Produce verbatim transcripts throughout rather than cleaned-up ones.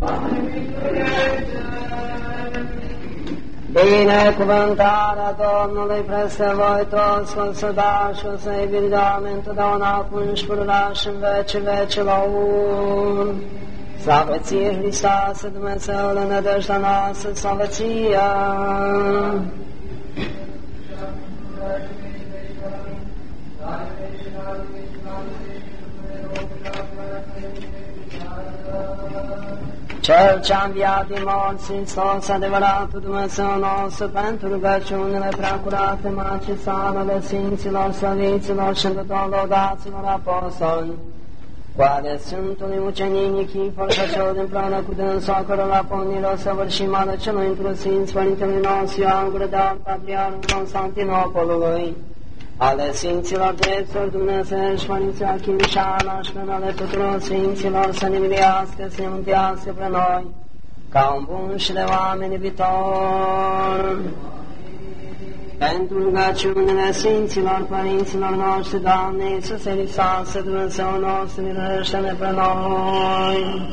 Binecuvântarea Domnului peste voi toți, că o să da și o să-i vedem întotdeauna acum și pururea și în vecii vecilor. Slavă ție, Hristoase, Dumnezeule, nădejdea noastră, slavă ție! Cel ce-a înviat din morți, Hristos, adevăratul Dumnezeu nostru, pentru rugăciunile preacurate, Maicii sale, ale Sfinților, Slăviților și tuturor laudaților apostoli, cu ale Sfântului Ucenic Nichifor, căcior împreună cu dânsul, a cărora pomnire o săvârșim ale celui întru Sfinț, Părintelui nostru Ioan Gură de Aur, Patriarhul Constantinopolului, ale Sfinților Dreptori Dumnezeiești, Părinții Achim și Ana și prin ale tuturor Sfinților, să ne miluiască, să ne mântuiască pre noi, ca un bun și de oameni iubitor. Pentru rugăciunile Sfinților Părinților noștri, Doamne Iisuse Hristoase, Dumnezeu nostru, miluiește-ne pre noi.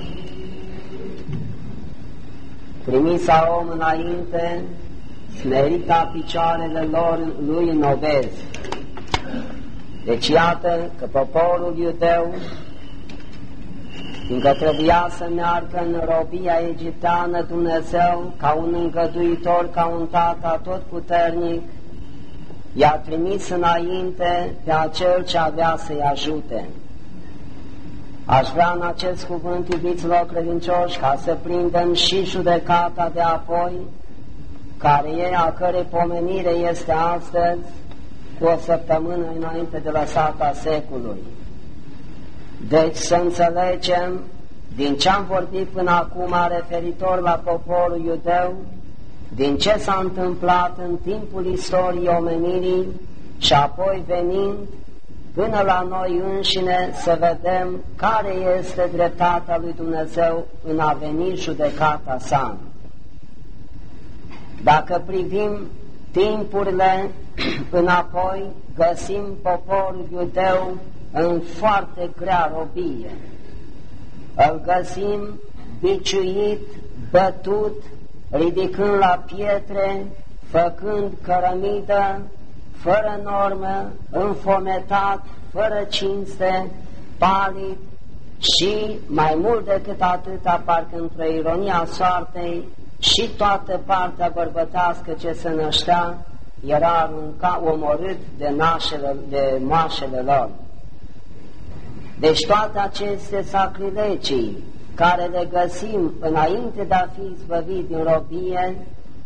Primița om înainte, smerita picioarele lor lui în obezi. Deci iată că poporul iudeu, fiindcă trebuia să meargă în robia egipteană, Dumnezeu, ca un îngăduitor, ca un tată tot puternic, i-a trimis înainte pe acel ce avea să-i ajute. Aș vrea în acest cuvânt, iubiților credincioși, ca să prindem și judecata de apoi, care e, a cărei pomenire este astăzi, cu o săptămână înainte de lăsata secolului. Deci să înțelegem din ce am vorbit până acum referitor la poporul iudeu, din ce s-a întâmplat în timpul istoriei omenirii și apoi venind până la noi înșine să vedem care este dreptatea lui Dumnezeu în a veni judecata sa. Dacă privim timpurile înapoi, găsim poporul iudeu în foarte grea robie. Îl găsim biciuit, bătut, ridicând la pietre, făcând cărămidă, fără normă, înfometat, fără cinste, palid și, mai mult decât atâta, parcă într-o ironie a soartei, și toată partea bărbătească ce se năștea era arunca, omorât de, nașele, de moașele lor. Deci toate aceste sacrilegii care le găsim înainte de a fi izbăvit din robie,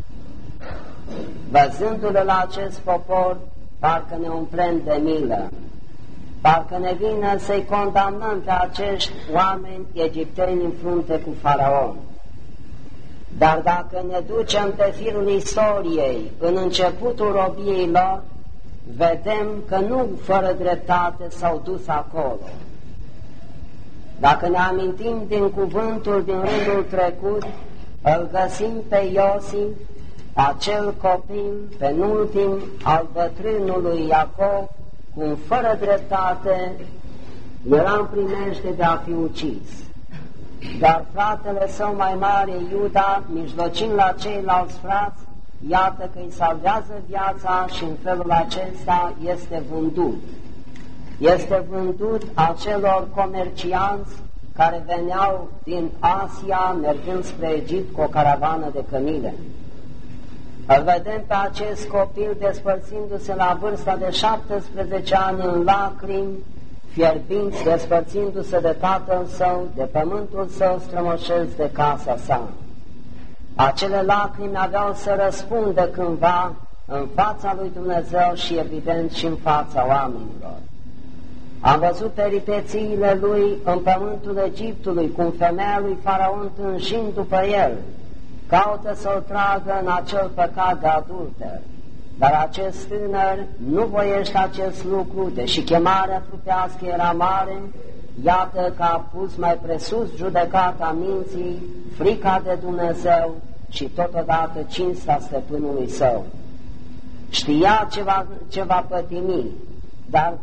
văzându-le la acest popor, parcă ne umplem de milă, parcă ne vine să-i condamnăm pe acești oameni egipteni în frunte cu Faraon. Dar dacă ne ducem pe firul istoriei, în începutul robiei lor, vedem că nu fără dreptate s-au dus acolo. Dacă ne amintim din cuvântul din rândul trecut, îl găsim pe Iosif, acel copil penultim al bătrânului Iacov, cum fără dreptate era în primejde de a fi ucis. Dar fratele său mai mare, Iuda, mijlocind la ceilalți frați, iată că îi salvează viața și în felul acesta este vândut. Este vândut acelor comercianți care veneau din Asia, mergând spre Egipt cu o caravană de cămile. Îl vedem pe acest copil despărțindu-se la vârsta de șaptesprezece ani în lacrimi, fierbinți, despărțindu-se de tatăl său, de pământul său strămoșesc, de casa sa. Acele lacrimi aveau să răspundă cândva în fața lui Dumnezeu și evident și în fața oamenilor. Am văzut peripețiile lui în pământul Egiptului, cum femeia lui Faraon tânjind după el, caută să-l tragă în acel păcat de adulter. Dar acest tânăr nu voiește acest lucru, deși chemarea trupească era mare, iată că a pus mai presus judecata minții, frica de Dumnezeu și totodată cinsta stăpânului său. Știa ce va, ce va pătimi, dar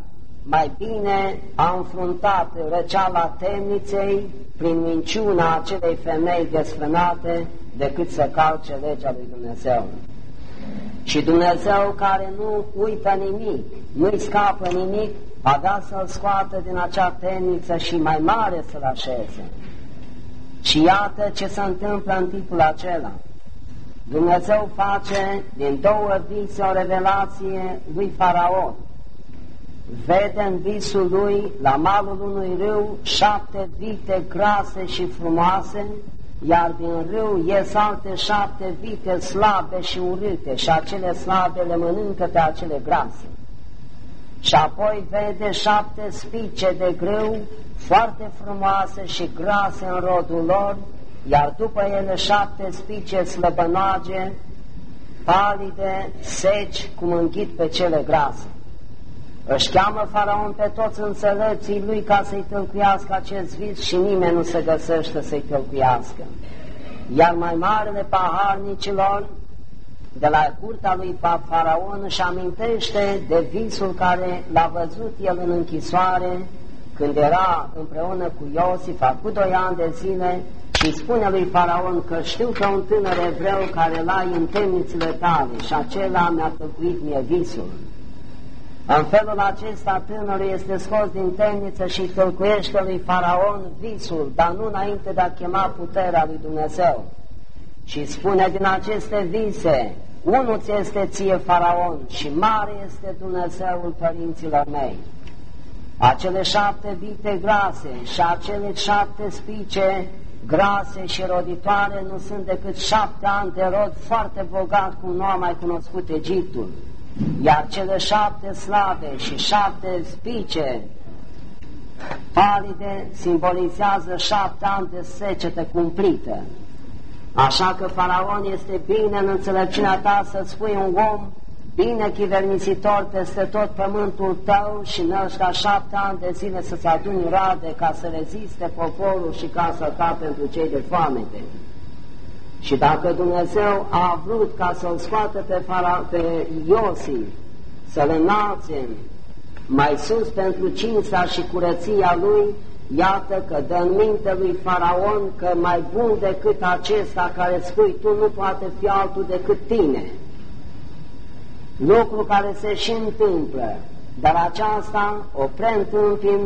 mai bine a înfruntat răceala temniței prin minciuna acelei femei desfrânate decât să calce legea lui Dumnezeu. Și Dumnezeu, care nu uită nimic, nu-i scapă nimic, avea să-l scoată din acea temniță și mai mare să-l așeze. Și iată ce se întâmplă în timpul acela. Dumnezeu face din două vise o revelație lui Faraon. Vede în visul lui, la malul unui râu, șapte vite grase și frumoase, iar din râu ies alte șapte vite slabe și urâte, și acele slabe le mănâncă pe acele grase. Și apoi vede șapte spice de grâu, foarte frumoase și grase în rodul lor, iar după ele șapte spice slăbănoage, palide, seci, cum înghit pe cele grase. Își cheamă Faraon pe toți înțelepții lui ca să-i tâlcuiască acest vis și nimeni nu se găsește să-i tâlcuiască. Iar mai marele paharnicilor de la curtea lui Faraon își amintește de visul care l-a văzut el în închisoare când era împreună cu Iosif, acum doi ani de zile, și spune lui Faraon că știu că un tânăr evreu care l-ai în temnițele tale și acela mi-a tăcuit mie visul. În felul acesta tânărul este scos din temniță și tălcuiește lui Faraon visul, dar nu înainte de a chema puterea lui Dumnezeu. Și spune din aceste vise, unul ți este ție, Faraon, și mare este Dumnezeul părinților mei. Acele șapte vite grase și acele șapte spice grase și roditoare nu sunt decât șapte ani de rod foarte bogat, cum nu a mai cunoscut Egiptul. Iar cele șapte slabe și șapte spice palide simbolizează șapte ani de secetă cumplită. Așa că Faraon este bine în înțelepciunea ta să-ți spui un om bine chivernisitor peste tot pământul tău și năști ca șapte ani de zile să-ți aduni rade ca să reziste poporul și casa ta pentru cei de foamete. Și dacă Dumnezeu a vrut ca să-l scoată pe, Fara, pe Iosif, să-l înalțe mai sus pentru cinsta și curăția lui, iată că dă în minte lui Faraon că mai bun decât acesta care spui tu nu poate fi altul decât tine. Lucru care se și întâmplă, dar aceasta o preîntâmpin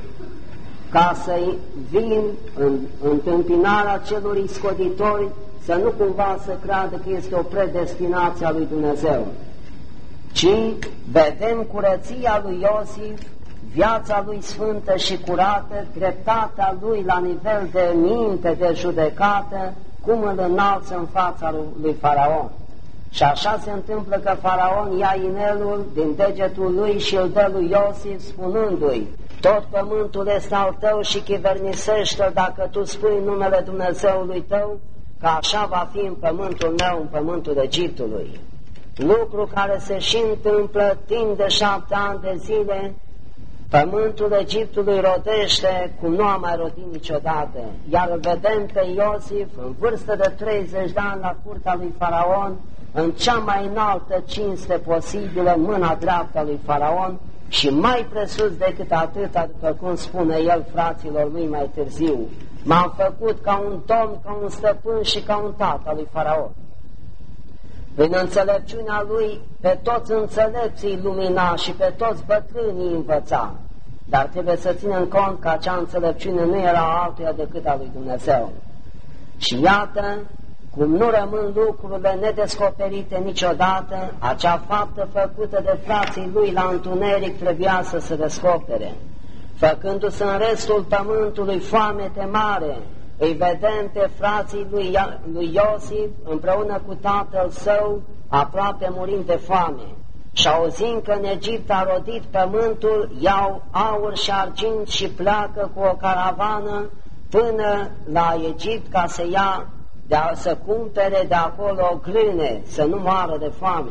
ca să-i vin în întâmpinarea celor iscoditori, să nu cumva să creadă că este o predestinație a lui Dumnezeu, ci vedem curăția lui Iosif, viața lui sfântă și curată, dreptatea lui la nivel de minte, de judecată, cum îl înalță în fața lui Faraon. Și așa se întâmplă că Faraon ia inelul din degetul lui și îl dă lui Iosif, spunându-i, tot pământul este al tău și chivernisește-l dacă tu spui numele Dumnezeului tău, că așa va fi în pământul meu, în pământul Egiptului. Lucru care se și întâmplă timp de șapte ani de zile, pământul Egiptului rodește cum nu a mai rodit niciodată, iar îl vedem pe Iosif în vârstă de treizeci de ani la curtea lui Faraon, în cea mai înaltă cinste posibilă, mâna dreaptă a lui Faraon, și mai presus decât atâta, după cum spune el fraților lui mai târziu, m-am făcut ca un domn, ca un stăpân și ca un tată al lui Faraon. Prin înțelepciunea lui, pe toți înțelepții lumina și pe toți bătrânii învăța, dar trebuie să ținem cont că acea înțelepciune nu era altuia decât a lui Dumnezeu. Și iată, cum nu rămân lucrurile nedescoperite niciodată, acea faptă făcută de frații lui la întuneric trebuia să se descopere. Făcându-se în restul pământului foamete mare, îi vedem pe frații lui, lui Iosif împreună cu tatăl său, aproape murind de foame. Și auzind că în Egipt a rodit pământul, iau aur și argint și pleacă cu o caravană până la Egipt ca să ia, de a, să cumpere de acolo grâne, să nu moară de foame.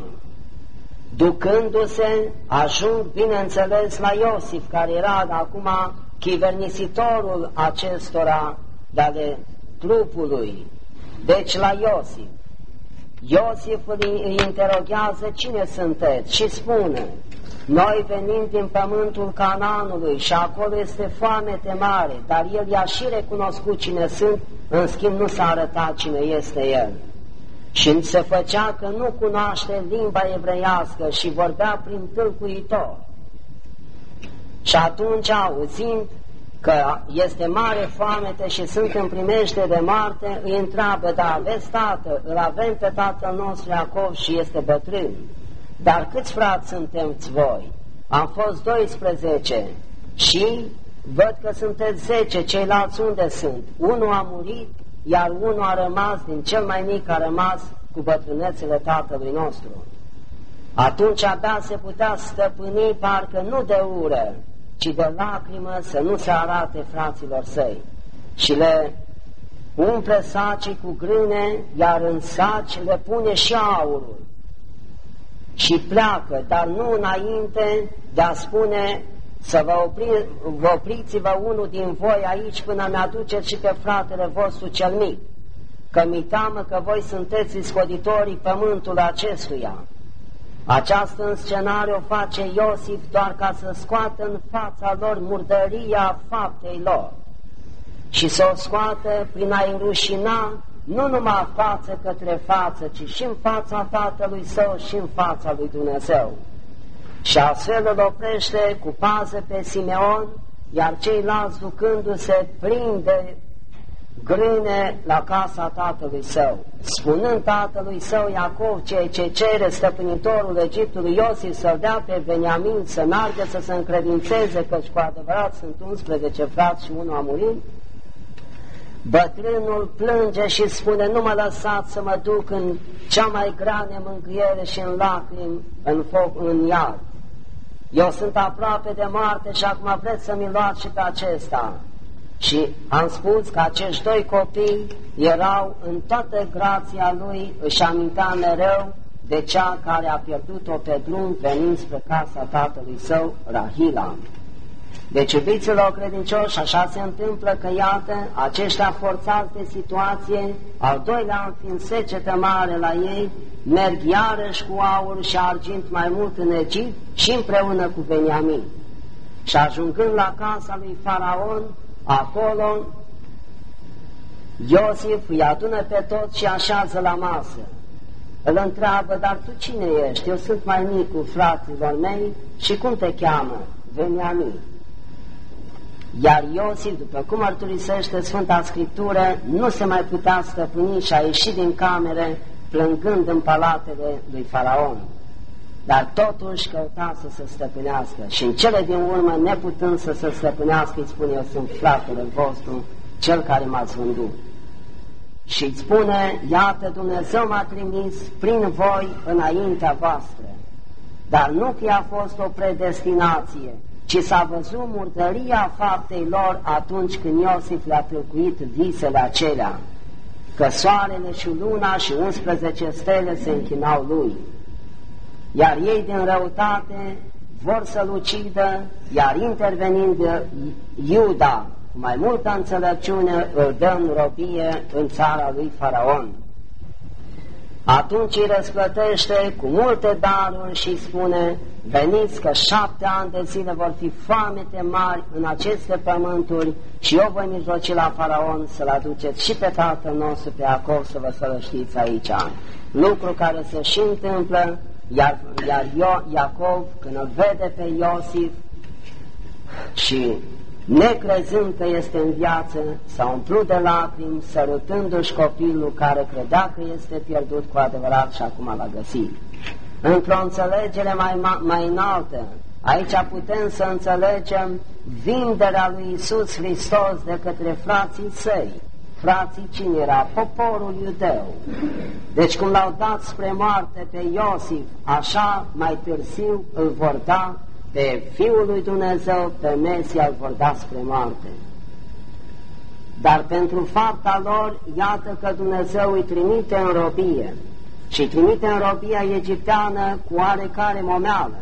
Ducându-se, ajung, bineînțeles, la Iosif, care era acum chivernisitorul acestora de ale trupului. Deci la Iosif. Iosif îi interoghează cine sunteți și spune, Noi venim din pământul Canaanului și acolo este foamete mare, dar el i-a și recunoscut cine sunt, în schimb nu s-a arătat cine este el. Și se făcea că nu cunoaște limba evreiască și vorbea prin tâlcuitor. Și atunci, auzind că este mare foamete și sunt în primește de moarte, îi întreabă: da, aveți tată? Îl avem pe tatăl nostru Iacov și este bătrân. Dar câți frați sunteți voi? Am fost doisprezece și văd că sunteți zece, ceilalți unde sunt? Unul a murit, iar unul a rămas, din cel mai mic a rămas cu bătrânețele tatălui nostru. Atunci abia se putea stăpâni, parcă nu de ură, ci de lacrimă, să nu se arate fraților săi. Și le umple sacii cu grâne, iar în saci le pune și aurul. Și pleacă, dar nu înainte de a spune: să vă, opri, vă opriți-vă unul din voi aici până mi-aduceți și pe fratele vostru cel mic, că mi teamă că voi sunteți iscoditorii pământului acestuia. Această înscenare o face Iosif doar ca să scoată în fața lor murdăria faptei lor și să o scoată prin a-i înrușina nu numai față către față, ci și în fața tatălui său și în fața lui Dumnezeu. Și astfel îl oprește cu pază pe Simeon, iar ceilalți ducându-se prinde grâne la casa tatălui său, spunând tatălui său Iacov ceea ce cere stăpânitorul Egiptului Iosif să-l dea pe Beniamin să meargă să se încredințeze, căci cu adevărat sunt unsprezece frați și unul a murit. Bătrânul plânge și spune: nu mă lăsați să mă duc în cea mai grea nemângâiere și în lacrimi, în foc, în iad. Eu sunt aproape de moarte și acum vreți să mi luați și pe acesta. Și am spus că acești doi copii erau în toată grația lui, își amintea mereu de cea care a pierdut-o pe drum venind spre casa tatălui său, Rahila. Deci, iubiților credincioși, așa se întâmplă că, iată, aceștia forțați de situație, al doilea an fiind secetă mare la ei, merg iarăși cu aur și argint mai mult în Egipt și împreună cu Beniamin. Și ajungând la casa lui Faraon, acolo Iosif îi adună pe toți și așează la masă. Îl întreabă: dar tu cine ești? Eu sunt mai mic cu fraților mei și cum te cheamă? Beniamin. Iar Iosif, după cum mărturisește Sfânta Scriptură, nu se mai putea stăpâni și a ieșit din camere plângând în palatele lui Faraon. Dar totuși căuta să se stăpânească și în cele din urmă, neputând să se stăpânească, îi spune: eu sunt fratele vostru, cel care m-ați vândut. Și îi spune: iată, Dumnezeu m-a trimis prin voi înaintea voastră. Dar nu că a fost o predestinație, ci s-a văzut murdăria faptei lor atunci când Iosif le-a tâlcuit visele acelea, că soarele și luna și unsprezece stele se închinau lui. Iar ei din răutate vor să-l ucidă, iar intervenind Iuda, cu mai multă înțelepciune, îl dă în robie în țara lui Faraon. Atunci îi răsplătește cu multe daruri și îi spune: veniți că șapte ani de zile vor fi foamete mari în aceste pământuri și eu voi mijloci la Faraon să-l aduceți și pe tatăl nostru, pe Iacov, să vă sălăștiți aici. Lucru care se și întâmplă, iar, iar Iacov, când îl vede pe Iosif și necrezând că este în viață, s-a umplut de lacrimi, sărutându-și copilul care credea că este pierdut cu adevărat și acum l-a găsit. Într-o înțelegere mai, mai înaltă, aici putem să înțelegem vinderea lui Iisus Hristos de către frații săi. Frații cine era? Poporul iudeu. Deci cum l-au dat spre moarte pe Iosif, așa mai târziu îl vor da pe Fiul lui Dumnezeu, pe Mesia, îl vor da spre moarte. Dar pentru fapta lor, iată că Dumnezeu îi trimite în robie și îi trimite în robia egipteană cu oarecare momeală,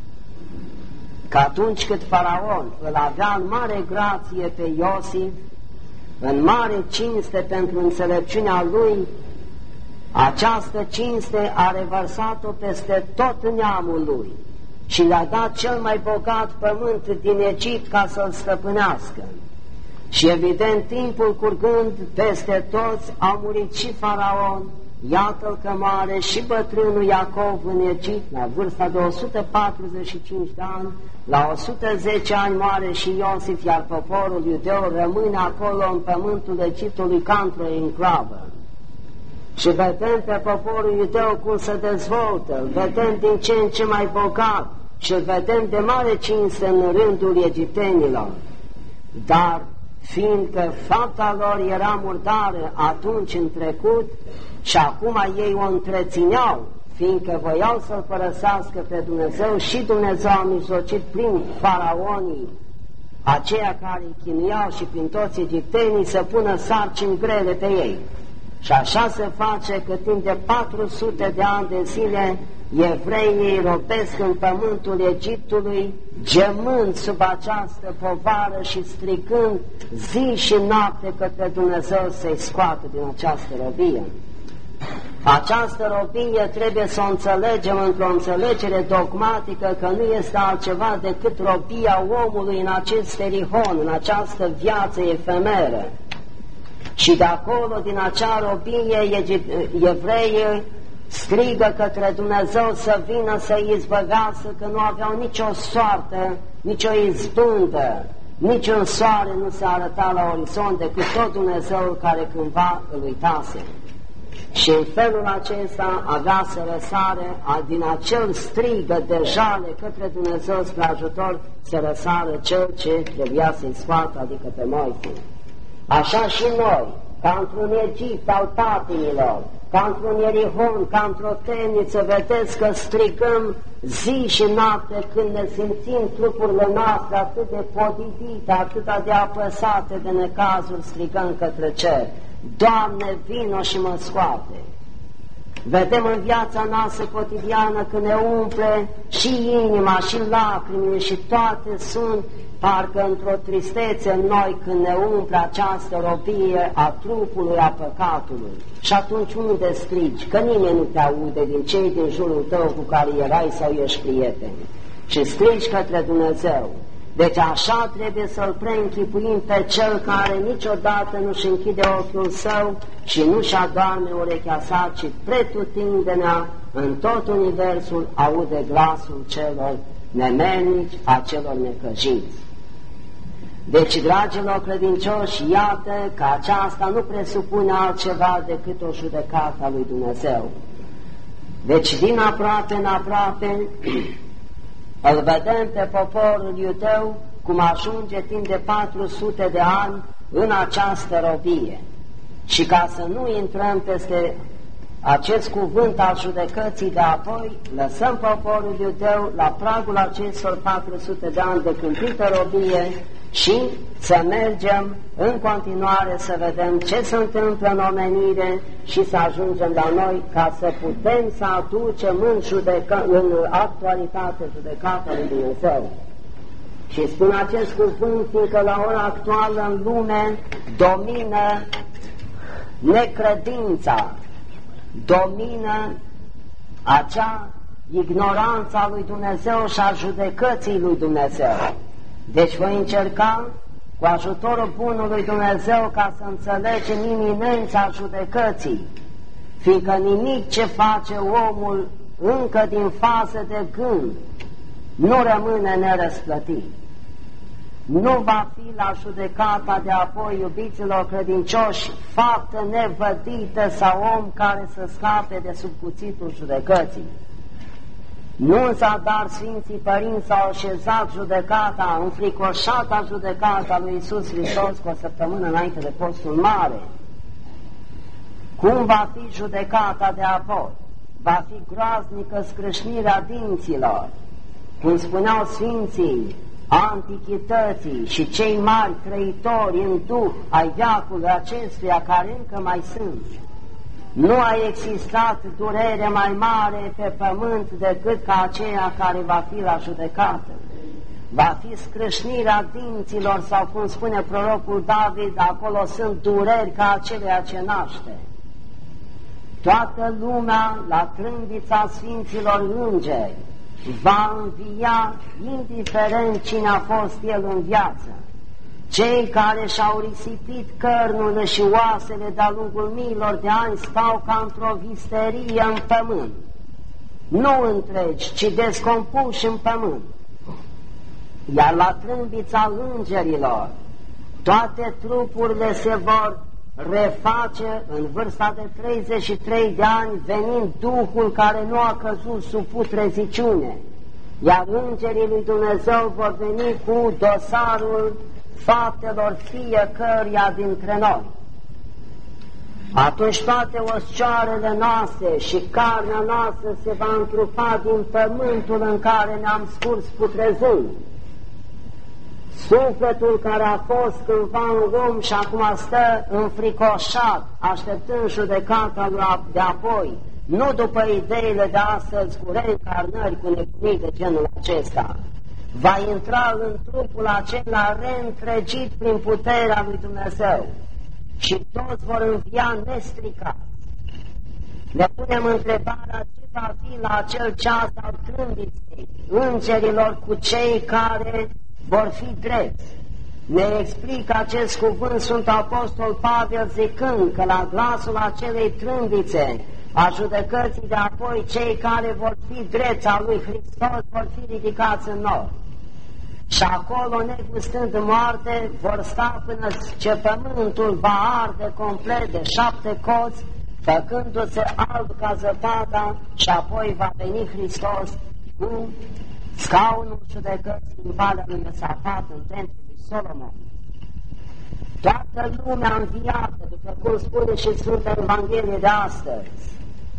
că atunci cât Faraon îl avea în mare grație pe Iosif, în mare cinste pentru înțelepciunea lui, această cinste a revărsat-o peste tot neamul lui și le-a dat cel mai bogat pământ din Egipt ca să-l stăpânească. Și evident, timpul curgând peste toți, a murit și Faraon, iată-l că moare și bătrânul Iacov în Egipt, la vârsta de o sută patruzeci și cinci de ani, la o sută zece ani moare și Iosif, iar poporul iudeu rămâne acolo în pământul Egiptului ca într-o enclavă. Și vedem pe poporul iudeu cum se dezvoltă, îl vedem din ce în ce mai bogat și îl vedem de mare cinste în rândul egiptenilor. Dar fiindcă fapta lor era murdară atunci în trecut și acum ei o întrețineau, fiindcă voiau să-L părăsească pe Dumnezeu, și Dumnezeu a mijlocit prin faraonii, aceia care îi chinuiau, și prin toți egiptenii să pună sarcini grele pe ei. Și așa se face că timp de patru sute de ani de zile evreii robesc în pământul Egiptului, gemând sub această povară și stricând zi și noapte către Dumnezeu să-i scoată din această robie. Această robie trebuie să o înțelegem într-o înțelegere dogmatică, că nu este altceva decât robia omului în acest sterihon, în această viață efemeră. Și de acolo, din acea robie, evreii strigă către Dumnezeu să vină să-i izbăvească, că nu aveau nicio soartă, nicio izbândă, niciun soare nu se arăta la orizont decât tot Dumnezeul care cândva îl uitase. Și în felul acesta avea să răsare, din acel strigă de jale către Dumnezeu spre ajutor, să răsară cel ce trebuia să-i scoată, adică pe Moise. Așa și noi, ca într-un Egipt al patimilor, ca într-un Ierihon, ca într-o temniță, vedeți că strigăm zi și noapte când ne simțim trupurile noastre atât de podidite, atât de apăsate de necazuri, strigăm către cer: Doamne, vino și mă scoate! Vedem în viața noastră cotidiană că ne umple și inima, și lacrimile, și toate sunt parcă într-o tristețe în noi când ne umple această robie a trupului, a păcatului. Și atunci unde strigi? Că nimeni nu te aude din cei din jurul tău cu care erai sau ești prieten. Și strigi către Dumnezeu. Deci așa trebuie să-L preînchipuim pe Cel care niciodată nu-și închide ochiul său și nu-și adorme urechea sa, ci pretutindenea în tot universul aude glasul celor nemernici, a celor necăjiți. Deci, dragilor credincioși, iată că aceasta nu presupune altceva decât o judecată a lui Dumnezeu. Deci, din aproape în aproape, îl vedem pe poporul iudeu cum ajunge timp de patru sute de ani în această robie. Și ca să nu intrăm peste acest cuvânt al judecății de apoi, lăsăm poporul iudeu la pragul acestor patru sute de ani de cumplită robie și să mergem în continuare să vedem ce se întâmplă în omenire și să ajungem la noi ca să putem să aducem în, judecă, în actualitate judecata lui Dumnezeu. Și spun acest cuvânt fiindcă la ora actuală în lume domină necredința, domină acea ignoranță a lui Dumnezeu și a judecății lui Dumnezeu. Deci voi încerca cu ajutorul bunului Dumnezeu ca să înțelegem iminența judecății, fiindcă nimic ce face omul încă din fază de gând nu rămâne nerăsplătit. Nu va fi la judecata de apoi, iubiților credincioși, faptă nevădită sau om care să scape de sub cuțitul judecății. Nu în zadar Sfinții Părinți s-au așezat judecata, înfricoșata judecata lui Iisus Hristos cu o săptămână înainte de postul mare. Cum va fi judecata de apoi? Va fi groaznică scrâșnirea dinților, cum spuneau Sfinții Antichității și cei mari trăitori în duh ai veacului acestuia care încă mai sunt. Nu a existat durere mai mare pe pământ decât ca aceea care va fi la judecată. Va fi scrâșnirea dinților sau, cum spune prorocul David, acolo sunt dureri ca acelea ce naște. Toată lumea la trâmbița Sfinților Îngeri va învia indiferent cine a fost el în viață. Cei care și-au risipit cărnul și oasele de-a lungul miilor de ani stau ca într-o visterie în pământ, nu întregi, ci descompuși în pământ. Iar la trâmbița îngerilor, toate trupurile se vor reface în vârsta de treizeci și trei de ani, venind Duhul care nu a căzut sub putreziciune, iar îngerii lui Dumnezeu vor veni cu dosarul faptelor fiecăruia dintre noi. Atunci toate oscioarele noastre și carnea noastră se va întrupa din pământul în care ne-am scurs putrezând. Sufletul care a fost cândva în om și acum stă înfricoșat, așteptând judecata lui de apoi, nu după ideile de astăzi cu reîncarnări, cu nebunii de genul acesta, va intra în trupul acela reîntregit prin puterea lui Dumnezeu și toți vor învia nestricați. Ne punem întrebarea ce va fi la acel ceas al trâmbiței îngerilor cu cei care vor fi drepți. Ne explică acest cuvânt Sfântul Apostol Pavel zicând că la glasul acelei trâmbițe a judecății de apoi cei care vor fi drepți a lui Hristos vor fi ridicați în nor. Și acolo, negustând moarte, vor sta până ce pământul va arde complet de șapte coți, făcându-se alb ca zăpada, și apoi va veni Hristos cu scaunul judecății în valea lui Iosafat, în templul lui Solomon. Toată lumea înviată, după cum spune și Sfânta Evanghelie de astăzi,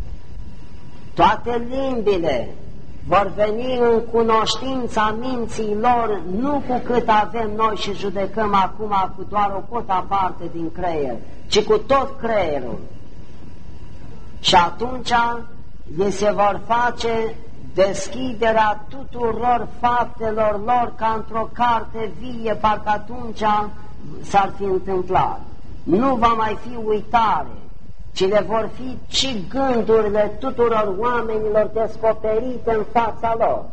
toate limbile vor veni în cunoștința minții lor, nu cu cât avem noi și judecăm acum cu doar o cotă aparte din creier, ci cu tot creierul. Și atunci ei se vor face deschiderea tuturor faptelor lor ca într-o carte vie, parcă atunci s-ar fi întâmplat. Nu va mai fi uitare, ci le vor fi și gândurile tuturor oamenilor descoperite în fața lor.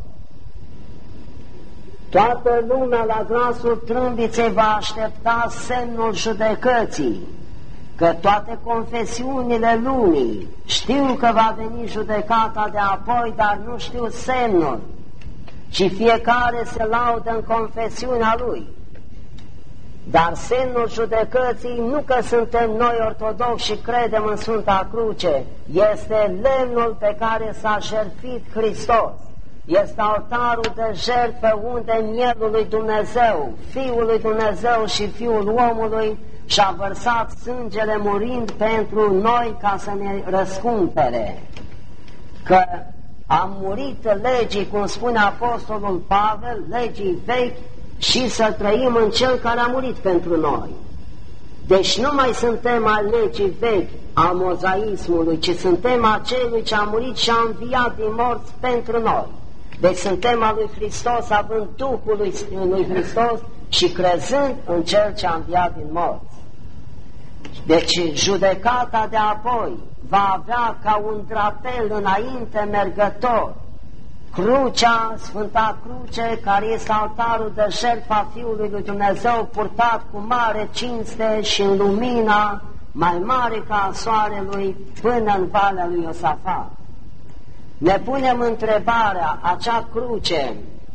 Toată lumea la glasul trâmbiței va aștepta semnul judecății, că toate confesiunile lumii știu că va veni judecata de apoi, dar nu știu semnul, ci fiecare se laudă în confesiunea lui. Dar semnul judecății, nu că suntem noi ortodoxi și credem în Sfânta Cruce, este lemnul pe care s-a jertfit Hristos. Este altarul de jertfă unde mielul lui Dumnezeu, Fiul lui Dumnezeu și Fiul omului și-a vărsat sângele murind pentru noi ca să ne răscumpere. Că am murit legii, cum spune Apostolul Pavel, legii vechi, și să trăim în Cel care a murit pentru noi. Deci nu mai suntem al legii vechi, a mozaismului, ci suntem a Celui ce a murit și a înviat din morți pentru noi. Deci suntem al lui Hristos, având Duhul lui, lui Hristos și crezând în Cel ce a înviat din morți. Deci judecata de apoi va avea ca un drapel înainte mergător crucea, Sfânta Cruce, care este altarul de jertfa Fiului lui Dumnezeu, purtat cu mare cinste și în lumina mai mare ca a soarelui până în valea lui Iosafat. Ne punem întrebarea, acea cruce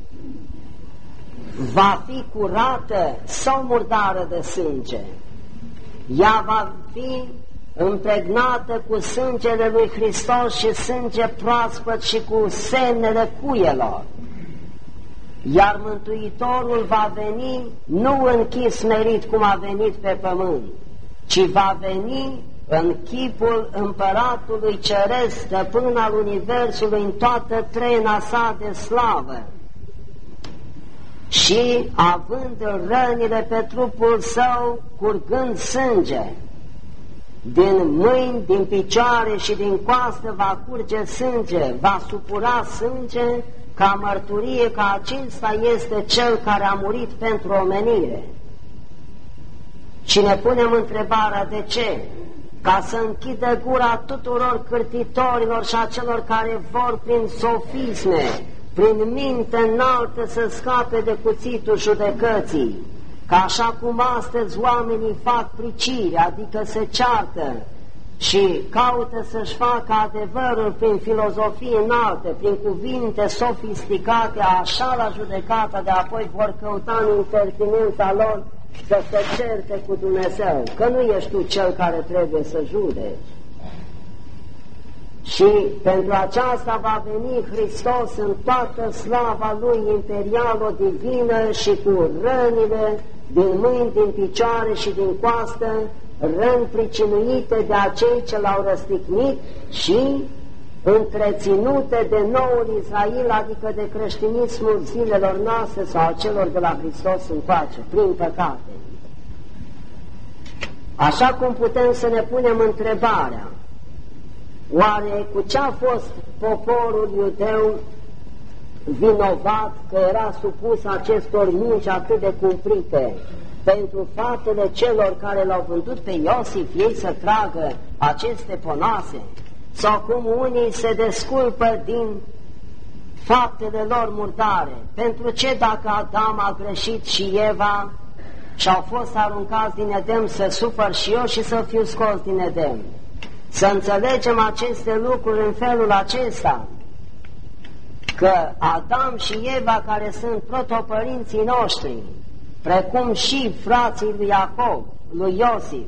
va fi curată sau murdară de sânge? Ea va fi împregnată cu sângele lui Hristos și sânge proaspăt și cu semnele cuielor. Iar Mântuitorul va veni nu în chip smerit cum a venit pe pământ, ci va veni în chipul Împăratului Ceresc, stăpân al Universului, în toată treina sa de slavă. Și având rănile pe trupul său, curgând sânge, din mâini, din picioare și din coastă va curge sânge, va supura sânge ca mărturie că acesta este Cel care a murit pentru omenire. Și ne punem întrebarea de ce? Ca să închidă gura tuturor cârtitorilor și a celor care vor prin sofisme prin minte înaltă să scape de cuțitul judecății, că așa cum astăzi oamenii fac pricire, adică se ceartă și caută să-și facă adevărul prin filozofie înalte, prin cuvinte sofisticate, așa la judecata de apoi vor căuta în impertinența lor să se certe cu Dumnezeu, că nu ești tu cel care trebuie să judeci. Și pentru aceasta va veni Hristos în toată slava Lui imperialo-divină și cu rănile din mâini, din picioare și din coastă, răni pricinuite de acei ce l-au răstignit și întreținute de noul Israel, adică de creștinismul zilelor noastre sau celor de la Hristos încoace, prin păcate. Așa cum putem să ne punem întrebarea, oare cu ce a fost poporul iudeu vinovat că era supus acestor munci atât de cumplite? Pentru faptele celor care l-au vândut pe Iosif, ei să tragă aceste ponoase? Sau cum unii se desculpă din faptele lor murdare? Pentru ce dacă Adam a greșit și Eva și au fost aruncați din Edem, să sufăr și eu și să fiu scos din Edem? Să înțelegem aceste lucruri în felul acesta, că Adam și Eva, care sunt protopărinții noștri, precum și frații lui Iacob, lui Iosif,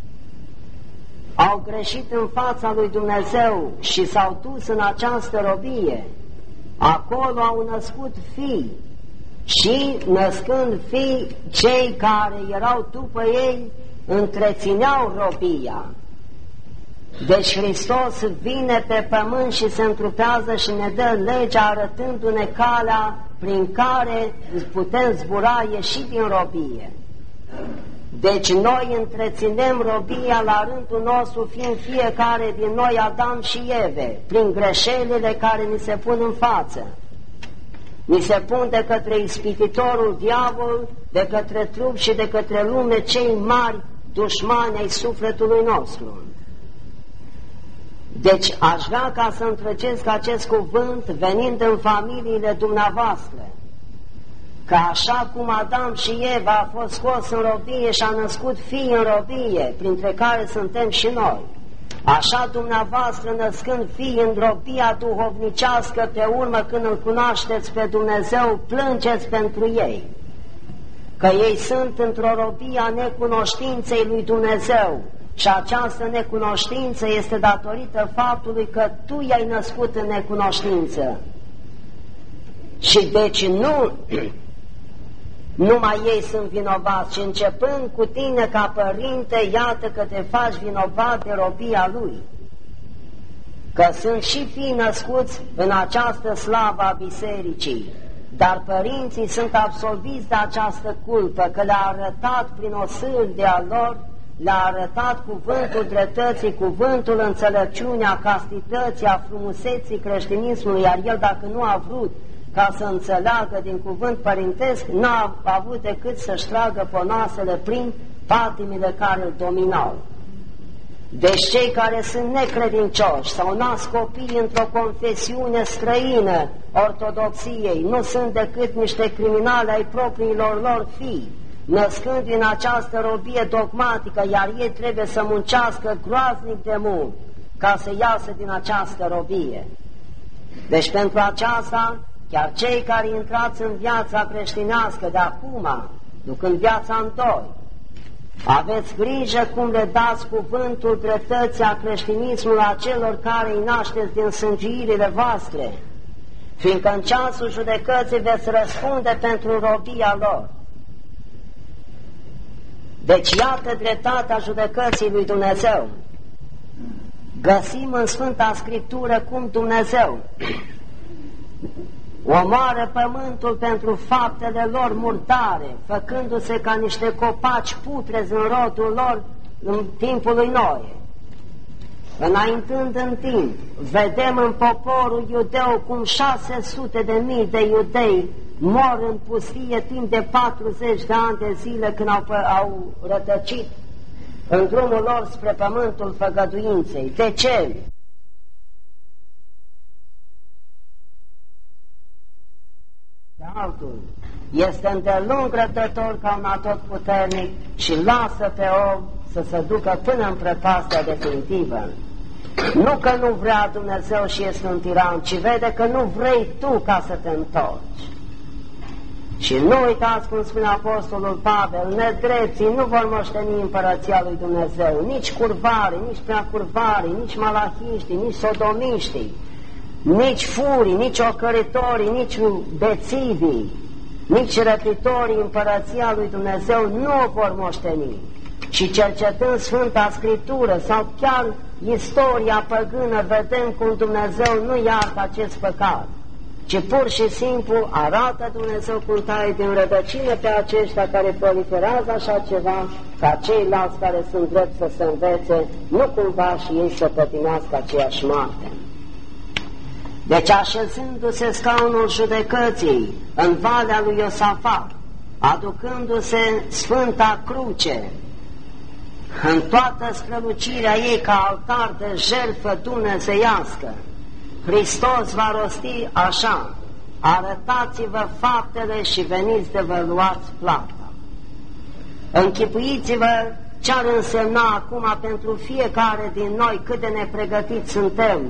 au greșit în fața lui Dumnezeu și s-au dus în această robie. Acolo au născut fii și, născând fii, cei care erau după ei întrețineau robia. Deci Hristos vine pe pământ și se întrupează și ne dă legea, arătându-ne calea prin care putem zbura, ieși din robie. Deci noi întreținem robia la rândul nostru, fiind fiecare din noi Adam și Eve, prin greșelile care ni se pun în față. Ni se pun de către ispititorul diavol, de către trup și de către lume, cei mari dușmani ai sufletului nostru. Deci aș vrea ca să întrecesc acest cuvânt venind în familiile dumneavoastră, că așa cum Adam și Eva a fost scos în robie și a născut fii în robie, printre care suntem și noi, așa dumneavoastră, născând fii în robia duhovnicească, pe urmă când îl cunoașteți pe Dumnezeu, plângeți pentru ei, că ei sunt într-o robie a necunoștinței lui Dumnezeu. Și această necunoștință este datorită faptului că tu i-ai născut în necunoștință. Și deci nu numai ei sunt vinovați, ci începând cu tine ca părinte, iată că te faci vinovat de robia lui. Că sunt și fii născuți în această slavă a bisericii, dar părinții sunt absolviți de această culpă, că le-a arătat prin o sâldea lor, le-a arătat cuvântul dreptății, cuvântul înțelepciunii, a castității, a frumuseții creștinismului, iar el, dacă nu a vrut ca să înțeleagă din cuvânt părintesc, n-a avut decât să-și tragă ponoasele prin patimile care îl dominau. Deci cei care sunt necredincioși sau nasc copii într-o confesiune străină ortodoxiei nu sunt decât niște criminali ai propriilor lor fii, născând din această robie dogmatică, iar ei trebuie să muncească groaznic de mult ca să iasă din această robie. Deci pentru aceasta, chiar cei care intrați în viața creștinească de acum, ducând viața în doi, aveți grijă cum le dați cuvântul dreptății a creștinismului acelor care îi nașteți din sângirile voastre, fiindcă în ceasul judecății veți răspunde pentru robia lor. Deci iată dreptatea judecății lui Dumnezeu. Găsim în Sfânta Scriptură cum Dumnezeu omoară pământul pentru faptele lor murdare, făcându-se ca niște copaci putrezi în rodul lor în timpul lui Noe. Înaintând în timp, vedem în poporul iudeu cum șase sute de mii de iudei mor în pustie timp de patruzeci de ani de zile, când au, au rătăcit în drumul lor spre pământul făgăduinței. De ce? altul, este îndelung răbdător ca un atotputernic și lasă pe om să se ducă până în prăpastia definitivă. Nu că nu vrea Dumnezeu și este un tiran, ci vede că nu vrei tu ca să te întorci. Și nu uitați cum spune Apostolul Pavel, nedrepții nu vor moșteni împărăția lui Dumnezeu, nici curvarii, nici preacurvarii, nici malahiștii, nici sodomiștii, nici furii, nici ocăritorii, nici bețivii, nici răpitorii împărăția lui Dumnezeu nu o vor moșteni. Și cercetând Sfânta Scriptură sau chiar istoria păgână, vedem cum Dumnezeu nu iartă acest păcat, ci pur și simplu arată Dumnezeu cum taie din rădăcină pe aceștia care proliferează așa ceva, ca ceilalți care sunt drept să se învețe, nu cumva și ei să pătimească aceeași moarte. Deci așezându-se scaunul judecății în valea lui Iosafat, aducându-se Sfânta Cruce, în toată strălucirea ei ca altar de jertfă dumnezeiască, Hristos va rosti așa: arătați-vă faptele și veniți de vă luați plata. Închipuiți-vă ce ar însemna acum pentru fiecare din noi cât de nepregătiți suntem.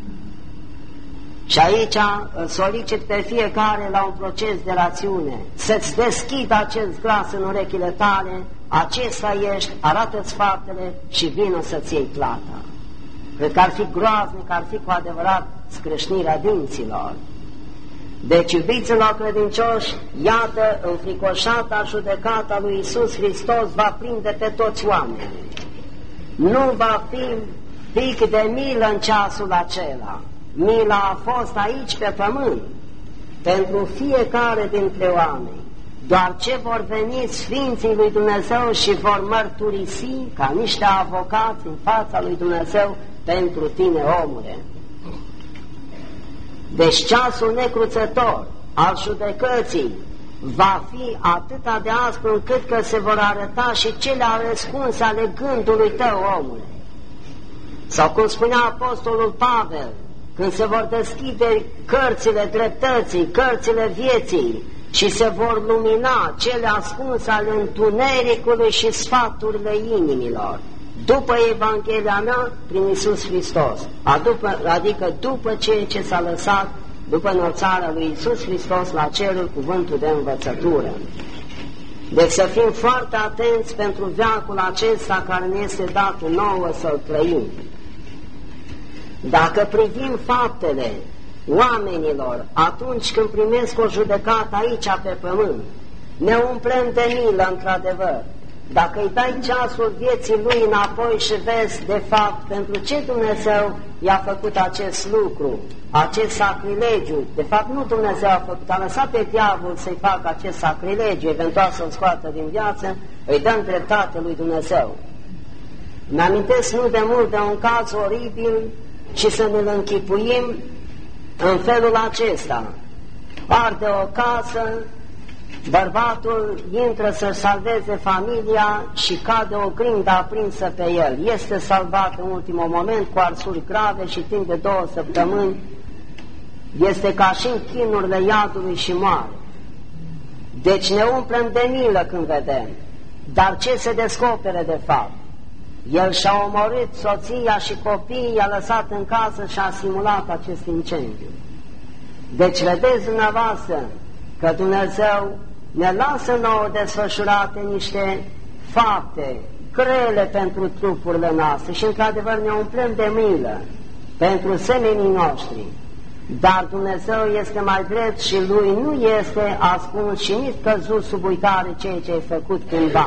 Și aici îl solicit pe fiecare la un proces de rațiune, să-ți deschidă acest glas în urechile tale: acesta ești, arată-ți faptele și vină să-ți iei plata. Cred că ar fi groaznic, ar fi cu adevărat scrâșnirea dinților. Deci, iubiților credincioși, iată, înfricoșata judecata lui Iisus Hristos va prinde pe toți oamenii. Nu va fi pic de milă în ceasul acela. Mila a fost aici pe pământ pentru fiecare dintre oameni. Doar ce vor veni Sfinții lui Dumnezeu și vor mărturisi ca niște avocați în fața lui Dumnezeu pentru tine, omule. Deci ceasul necruțător al judecății va fi atâta de aspru încât că se vor arăta și cele ascunse ale gândului tău, omule. Sau cum spunea Apostolul Pavel, când se vor deschide cărțile dreptății, cărțile vieții și se vor lumina cele ascunse ale întunericului și sfaturile inimilor, după Evanghelia mea, prin Iisus Hristos, adică după ceea ce s-a lăsat, după înălțarea lui Iisus Hristos la cerul, cuvântul de învățătură. Deci să fim foarte atenți pentru veacul acesta care ne este dat nouă să-l trăim. Dacă privim faptele oamenilor atunci când primesc o judecată aici pe pământ, ne umplem de milă într-adevăr. Dacă îi dai ceasul vieții lui înapoi și vezi de fapt pentru ce Dumnezeu i-a făcut acest lucru, acest sacrilegiu, de fapt nu Dumnezeu a făcut, a lăsat pe diavol să-i facă acest sacrilegiu, eventual să-l scoată din viață, îi dăm dreptate lui Dumnezeu. Mi-amintesc nu de mult de un caz oribil și să ne-l închipuim în felul acesta: arde o casă, bărbatul intră să salveze familia și cade o grindă aprinsă pe el. Este salvat în ultimul moment cu arsuri grave și timp de două săptămâni este ca și în chinurile iadului și moare. Deci ne umplem de milă când vedem. Dar ce se descopere de fapt? El și-a omorât soția și copiii, i-a lăsat în casă și a simulat acest incendiu. Deci vedeți dumneavoastră că Dumnezeu ne lasă nouă desfășurate niște fapte grele pentru trupurile noastre și într-adevăr ne umplem de milă pentru semenii noștri. Dar Dumnezeu este mai drept și Lui nu este ascuns și nici căzut sub uitare ceea ce ai făcut cândva.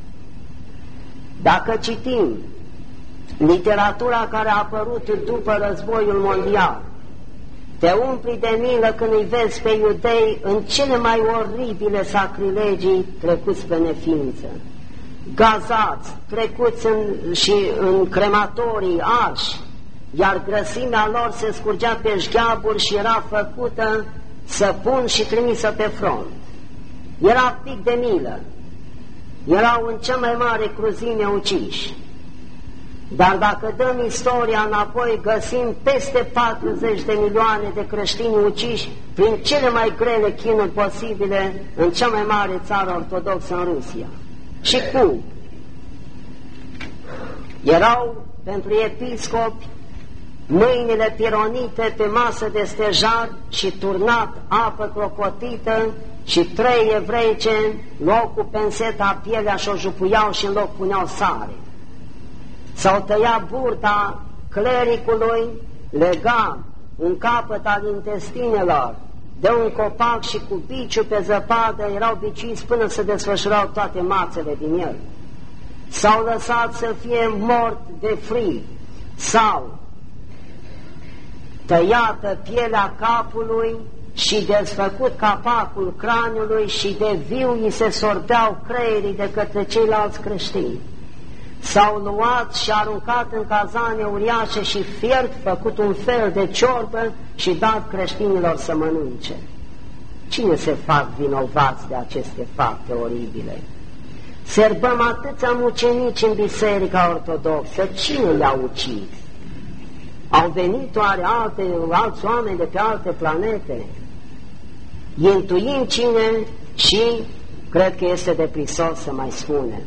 Dacă citim literatura care a apărut după războiul mondial, te umpli de milă când îi vezi pe iudei în cele mai oribile sacrilegii trecuți pe neființă, gazați, trecuți în, și în crematorii arși, iar grăsimea lor se scurgea pe șgheaburi și era făcută săpun și trimisă pe front. Era pic de milă. Erau în cea mai mare cruzime uciși. Dar dacă dăm istoria înapoi, găsim peste patruzeci de milioane de creștini uciși prin cele mai grele chinuri posibile în cea mai mare țară ortodoxă în Rusia. Și cum? Erau pentru episcopi mâinile pironite pe masă de stejar și turnat apă clopotită și trei evrei ce luau cu penseta pielea și o jupuiau și în loc puneau sare. S-au tăiat burta clericului, lega un capăt al intestinelor de un copac și cu biciul pe zăpadă erau biciuiți până se desfășurau toate mațele din el. S-au lăsat să fie mort de frig sau tăiată pielea capului și desfăcut capacul craniului și de viu îi se sorbeau creierii de către ceilalți creștini. S-au luat și aruncat în cazane uriașe și fiert, făcut un fel de ciorbă și dat creștinilor să mănânce. Cine se fac vinovați de aceste fapte oribile? Serbăm atâția mucenici în Biserica Ortodoxă, cine i-a ucis? Au venit oare alte, alți oameni de pe alte planete? Intuim cine și cred că este de prisos să mai spunem.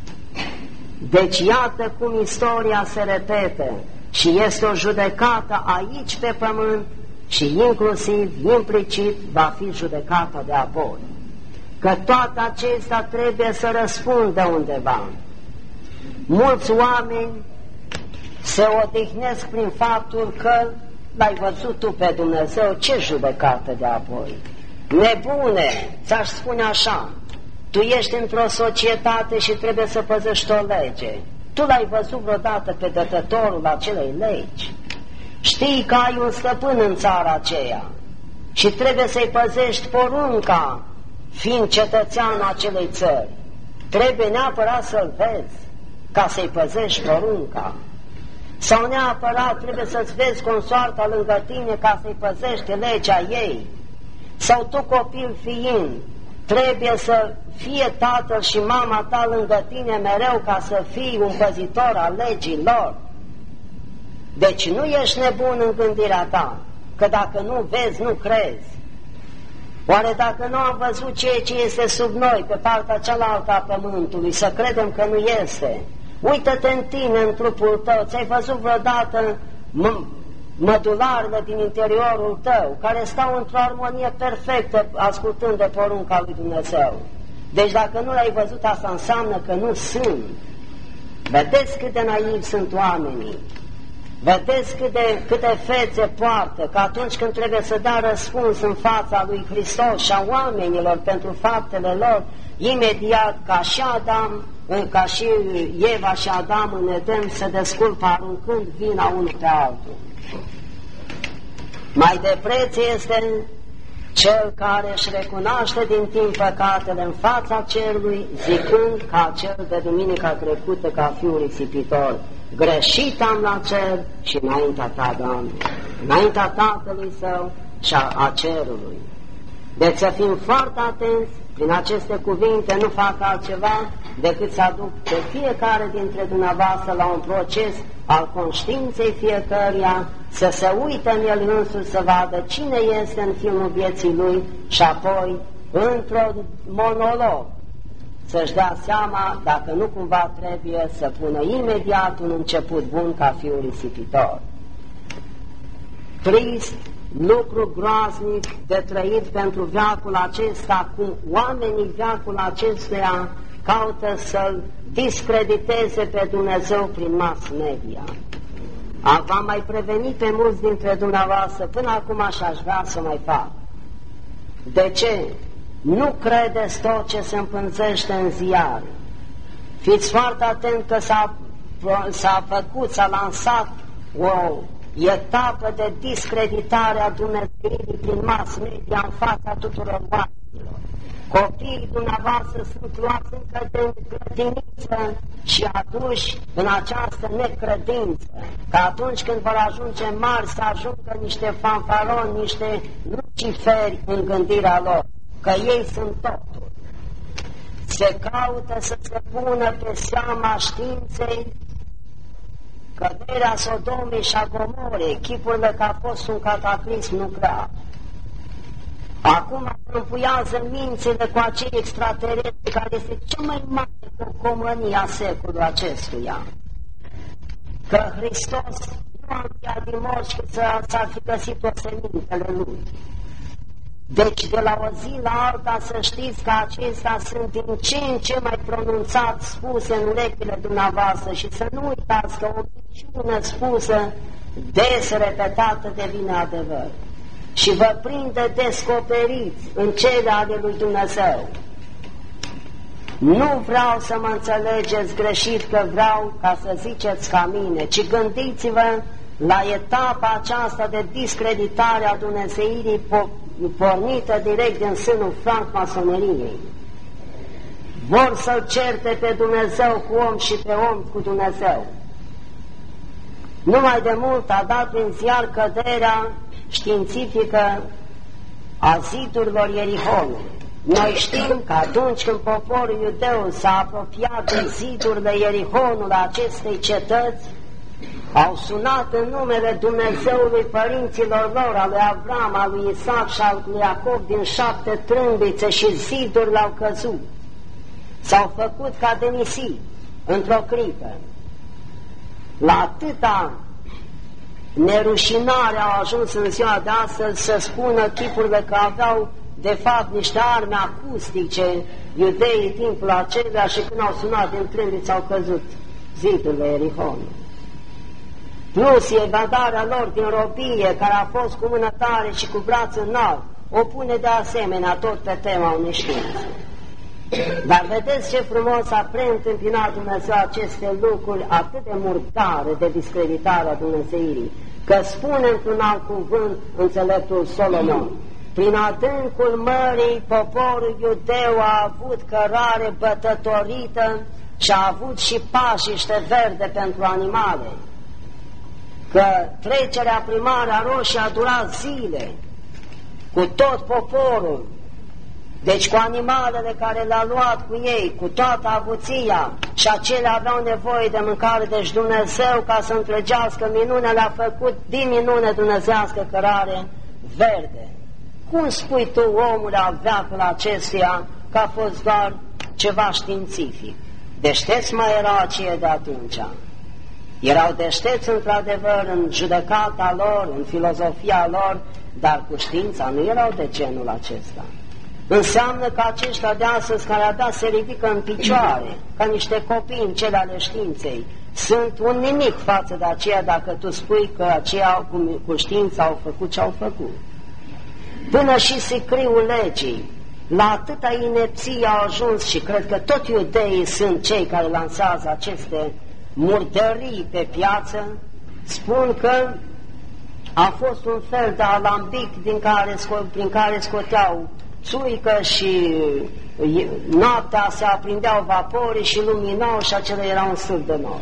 Deci iată cum istoria se repete și este o judecată aici pe pământ și inclusiv, implicit, va fi judecata de apoi. Că toate acestea trebuie să răspundă undeva. Mulți oameni se odihnesc prin faptul că l-ai văzut tu pe Dumnezeu, ce judecată de apoi? Nebune, ți-aș spune așa, tu ești într-o societate și trebuie să păzești o lege. Tu l-ai văzut vreodată pe dătătorul acelei legi? Știi că ai un stăpân în țara aceea și trebuie să-i păzești porunca, fiind cetățean acelei țări. Trebuie neapărat să-l vezi ca să-i păzești porunca. Sau neapărat trebuie să-ți vezi consoarta lângă tine ca să-i păzești legea ei. Sau tu, copil fiind, trebuie să fie tatăl și mama ta lângă tine mereu ca să fii un păzitor al legii lor. Deci nu ești nebun în gândirea ta, că dacă nu vezi, nu crezi. Oare dacă nu am văzut ceea ce este sub noi, pe partea cealaltă a pământului, să credem că nu este? Uită-te în tine, în trupul tău, ți-ai văzut vreodată mădularele din interiorul tău, care stau într-o armonie perfectă, ascultând de porunca lui Dumnezeu. Deci dacă nu l-ai văzut, asta înseamnă că nu sunt. Vedeți cât de naivi sunt oamenii. Vedeți cât de, câte fețe poartă, că atunci când trebuie să dea răspuns în fața lui Hristos și a oamenilor pentru faptele lor, imediat, ca și Adam, ca și Eva și Adam în Eden, se desculpă aruncând vina unul pe altul. Mai de preț este cel care își recunoaște din timp păcatele în fața cerului, zicând ca cel de duminica trecută, ca fiul risipitor: greșit am la cer și înaintea ta, Doamne, înaintea Tatălui Său și a, a cerului. Deci să fim foarte atenți, prin aceste cuvinte nu fac altceva decât să aduc pe fiecare dintre dumneavoastră la un proces al conștiinței fiecăruia, să se uite în el însuși, să vadă cine este în filmul vieții lui și apoi, într-un monolog, să-și dea seama dacă nu cumva trebuie să pună imediat un început bun ca fiul risipitor. Trist, lucru groaznic de trăit pentru veacul acesta, cum oamenii veacul acestuia caută să-L discrediteze pe Dumnezeu prin mass media. V-am mai prevenit pe mulți dintre dumneavoastră, până acum așa aș vrea să mai fac. De ce? Nu credeți tot ce se împânzește în ziare. Fiți foarte atent că s-a făcut, s-a lansat o etapă de discreditare a Dumnezeirii prin mass media în fața tuturor oamenilor. Copiii dumneavoastră sunt luați încă de grădiniță și aduși în această necredință, că atunci când vor ajunge mari să ajungă niște fanfaroni, niște luciferi în gândirea lor, că ei sunt totul. Se caută să se pună pe seama științei căderea Sodomei și a Gomorei, chipurile că a fost un cataclism nuclear. Acum împuiază mințile cu acei extraterestri care este cea mai mare cocomănie a secolului acestuia. Că Hristos nu a înviat din morți și s-ar fi găsit o semintele Lui. Deci de la o zi la alta să știți că acestea sunt din ce în ce mai pronunțat spuse în urechile dumneavoastră și să nu uitați că o minciună spusă des repetată devine adevăr și vă prinde descoperiți în cele ale lui Dumnezeu. Nu vreau să mă înțelegeți greșit că vreau ca să ziceți ca mine, ci gândiți-vă la etapa aceasta de discreditare a dumnezeirii pornită direct din sânul francmasoneriei. Vor să-L certe pe Dumnezeu cu om și pe om cu Dumnezeu. Numai de mult a dat prin ziar căderea științifică a zidurilor Ierihonului. Noi știm că atunci când poporul iudeu s-a apropiat de zidurile Ierihonului, acestei cetăți, au sunat în numele Dumnezeului părinților lor, al lui Avram, al lui Isaac și al lui Iacov din șapte trâmbițe și zidurile au căzut. S-au făcut ca de nisip, într-o clipă. La atâta nerușinare au ajuns în ziua de astăzi să spună chipurile că aveau de fapt niște arme acustice iudeii timpul acelea și când au sunat din trâmbițe au căzut zidurile Ierihonului. Plus evadarea lor din robie, care a fost cu mână tare și cu braț înalt, o pune de asemenea tot pe tema unei științe. Dar vedeți ce frumos a preîntâmpinat Dumnezeu aceste lucruri atât de murdare de discreditarea Dumnezeirii, că spune într-un alt cuvânt înțeleptul Solomon: prin adâncul mării poporul iudeu a avut cărare bătătorită și a avut și pajiște verde pentru animale, că trecerea prin Marea Roșie a durat zile cu tot poporul, deci cu animalele care le-a luat cu ei, cu toată avuția, și acelea aveau nevoie de mâncare. Deci Dumnezeu, ca să întregească minunea, le-a făcut din minune dumnezească cărare verde. Cum spui tu, omule, al veacul acestuia, că a fost doar ceva științific? Deștepți mai erau aceia de atunci. Erau deștepți într-adevăr în judecata lor, în filozofia lor, dar cu știința nu erau de genul acesta. Înseamnă că aceștia de astăzi, care abia se ridică în picioare, ca niște copii în cele ale științei, sunt un nimic față de aceea dacă tu spui că aceia cu, cu știința au făcut ce au făcut. Până și sicriul legii, la atâta inepție au ajuns, și cred că tot iudeii sunt cei care lansează aceste murdării pe piață, spun că a fost un fel de alambic din care, prin care scoteau țuică și noaptea se aprindeau vapori și luminau și acela era un stâlp de nou.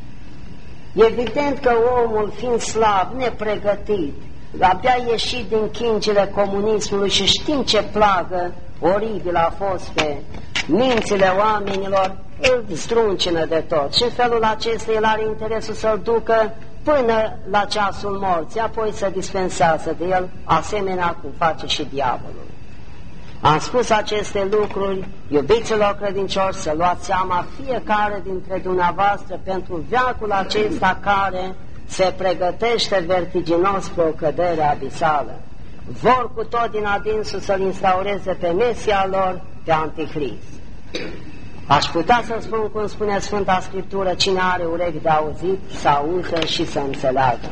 Evident că omul, fiind slab, nepregătit, abia ieșit din chingile comunismului și știm ce plagă oribilă a fost pe mințile oamenilor, îl zdruncină de tot și în felul acesta el are interesul să-l ducă până la ceasul morții, apoi să dispensează de el, asemenea cum face și diavolul. Am spus aceste lucruri, iubiților credincioși, să luați seama fiecare dintre dumneavoastră pentru veacul acesta care se pregătește vertiginos pe o cădere abisală. Vor cu tot din adinsul să-l instaureze pe Mesia lor, pe Antichrist. Aș putea să spun cum spune Sfânta Scriptură: cine are urechi de auzit, să auză și să înțeleagă.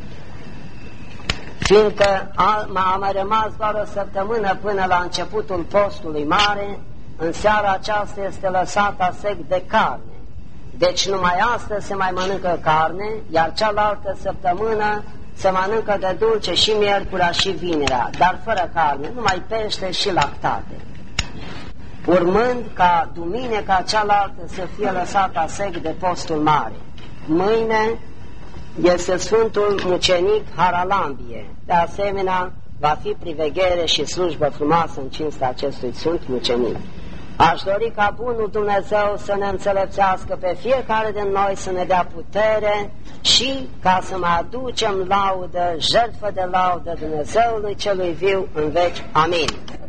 Fiindcă m-a mai rămas doar o săptămână până la începutul postului mare, în seara aceasta este lăsată sec de carne. Deci numai astăzi se mai mănâncă carne, iar cealaltă săptămână se mănâncă de dulce și miercurea și vinerea, dar fără carne, numai pește și lactate. Urmând ca duminica cealaltă să fie lăsată sec de postul mare. Mâine este Sfântul Mucenic Haralambie. De asemenea, va fi priveghere și slujbă frumoasă în cinstea acestui Sfânt Mucenic. Aș dori ca bunul Dumnezeu să ne înțelepțească pe fiecare din noi, să ne dea putere și ca să mai aducem laudă, jertfă de laudă Dumnezeului celui viu în veci. Amin.